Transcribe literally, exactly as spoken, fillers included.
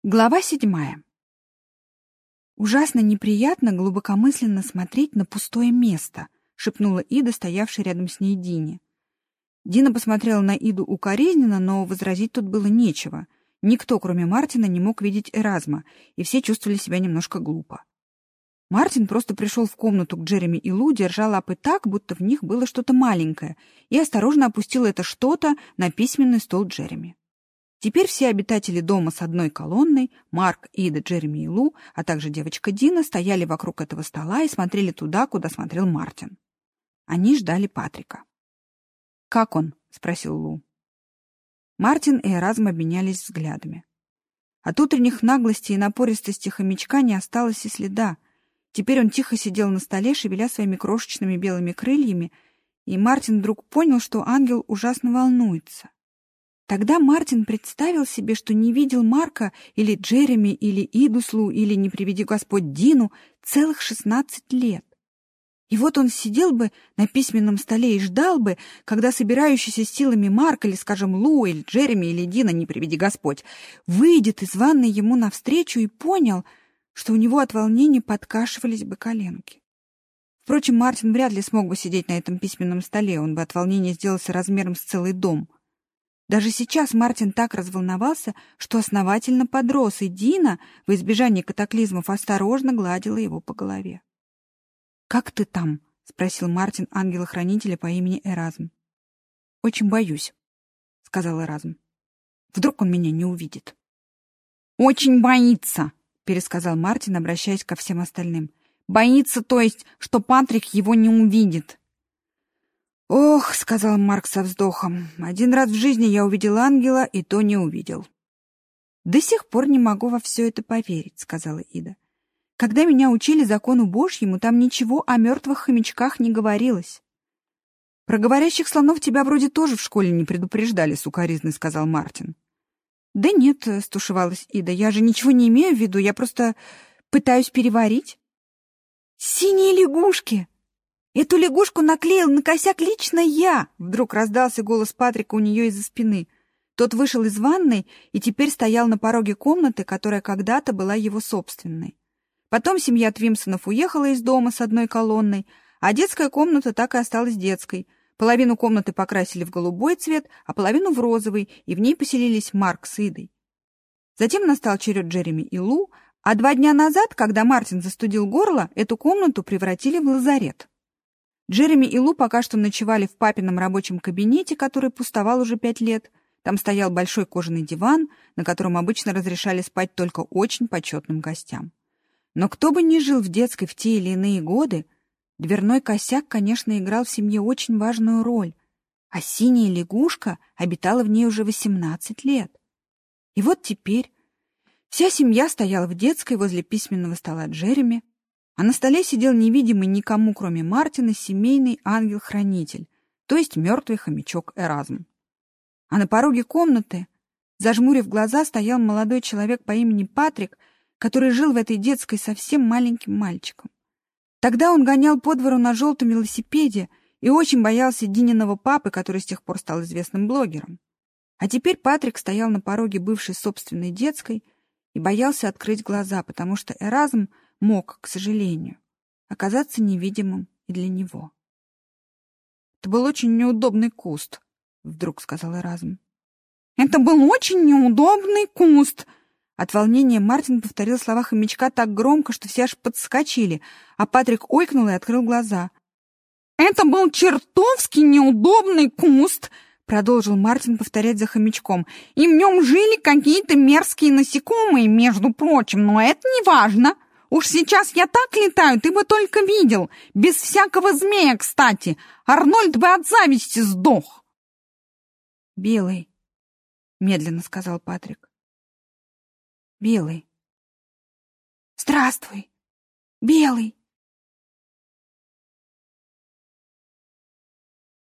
Глава седьмая. «Ужасно неприятно глубокомысленно смотреть на пустое место», — шепнула Ида, стоявшая рядом с ней Дине. Дина посмотрела на Иду укоризненно, но возразить тут было нечего. Никто, кроме Мартина, не мог видеть Эразма, и все чувствовали себя немножко глупо. Мартин просто пришел в комнату к Джереми и Лу, держа лапы так, будто в них было что-то маленькое, и осторожно опустил это что-то на письменный стол Джереми. Теперь все обитатели дома с одной колонной, Марк, Ида, Джереми и Лу, а также девочка Дина, стояли вокруг этого стола и смотрели туда, куда смотрел Мартин. Они ждали Патрика. «Как он?» — спросил Лу. Мартин и Эразм обменялись взглядами. От утренних наглости и напористости хомячка не осталось и следа. Теперь он тихо сидел на столе, шевеля своими крошечными белыми крыльями, и Мартин вдруг понял, что ангел ужасно волнуется. Тогда Мартин представил себе, что не видел Марка или Джереми или Идуслу или, не приведи Господь, Дину целых шестнадцать лет. И вот он сидел бы на письменном столе и ждал бы, когда собирающийся силами Марк или, скажем, Лу или Джереми или Дина, не приведи Господь, выйдет из ванной ему навстречу и понял, что у него от волнения подкашивались бы коленки. Впрочем, Мартин вряд ли смог бы сидеть на этом письменном столе, он бы от волнения сделался размером с целый дом. Даже сейчас Мартин так разволновался, что основательно подрос, и Дина, в избежание катаклизмов, осторожно гладила его по голове. «Как ты там?» — спросил Мартин ангела-хранителя по имени Эразм. «Очень боюсь», — сказал Эразм. «Вдруг он меня не увидит». «Очень боится», — пересказал Мартин, обращаясь ко всем остальным. «Боится, то есть, что Патрик его не увидит». «Ох», — сказал Марк со вздохом, — «один раз в жизни я увидел ангела, и то не увидел». «До сих пор не могу во все это поверить», — сказала Ида. «Когда меня учили закону Божьему, там ничего о мертвых хомячках не говорилось». «Про говорящих слонов тебя вроде тоже в школе не предупреждали», — сукоризной сказал Мартин. «Да нет», — стушевалась Ида, — «я же ничего не имею в виду, я просто пытаюсь переварить». «Синие лягушки! Эту лягушку наклеил на косяк лично я!» Вдруг раздался голос Патрика у нее из-за спины. Тот вышел из ванной и теперь стоял на пороге комнаты, которая когда-то была его собственной. Потом семья Твимсонов уехала из дома с одной колонной, а детская комната так и осталась детской. Половину комнаты покрасили в голубой цвет, а половину в розовый, и в ней поселились Марк с Идой. Затем настал черед Джереми и Лу, а два дня назад, когда Мартин застудил горло, эту комнату превратили в лазарет. Джереми и Лу пока что ночевали в папином рабочем кабинете, который пустовал уже пять лет. Там стоял большой кожаный диван, на котором обычно разрешали спать только очень почетным гостям. Но кто бы ни жил в детской в те или иные годы, дверной косяк, конечно, играл в семье очень важную роль, а синяя лягушка обитала в ней уже восемнадцать лет. И вот теперь вся семья стояла в детской возле письменного стола Джереми, а на столе сидел невидимый никому, кроме Мартина, семейный ангел-хранитель, то есть мертвый хомячок Эразм. А на пороге комнаты, зажмурив глаза, стоял молодой человек по имени Патрик, который жил в этой детской совсем маленьким мальчиком. Тогда он гонял по двору на желтом велосипеде и очень боялся Дининого папы, который с тех пор стал известным блогером. А теперь Патрик стоял на пороге бывшей собственной детской и боялся открыть глаза, потому что Эразм мог, к сожалению, оказаться невидимым и для него. «Это был очень неудобный куст», — вдруг сказал Эразм. «Это был очень неудобный куст!» От волнения Мартин повторил слова хомячка так громко, что все аж подскочили, а Патрик ойкнул и открыл глаза. «Это был чертовски неудобный куст!» — продолжил Мартин повторять за хомячком. «И в нем жили какие-то мерзкие насекомые, между прочим, но это не важно. Уж сейчас я так летаю, ты бы только видел. Без всякого змея, кстати. Арнольд бы от зависти сдох». «Белый», — медленно сказал Патрик. «Белый». «Здравствуй, Белый»,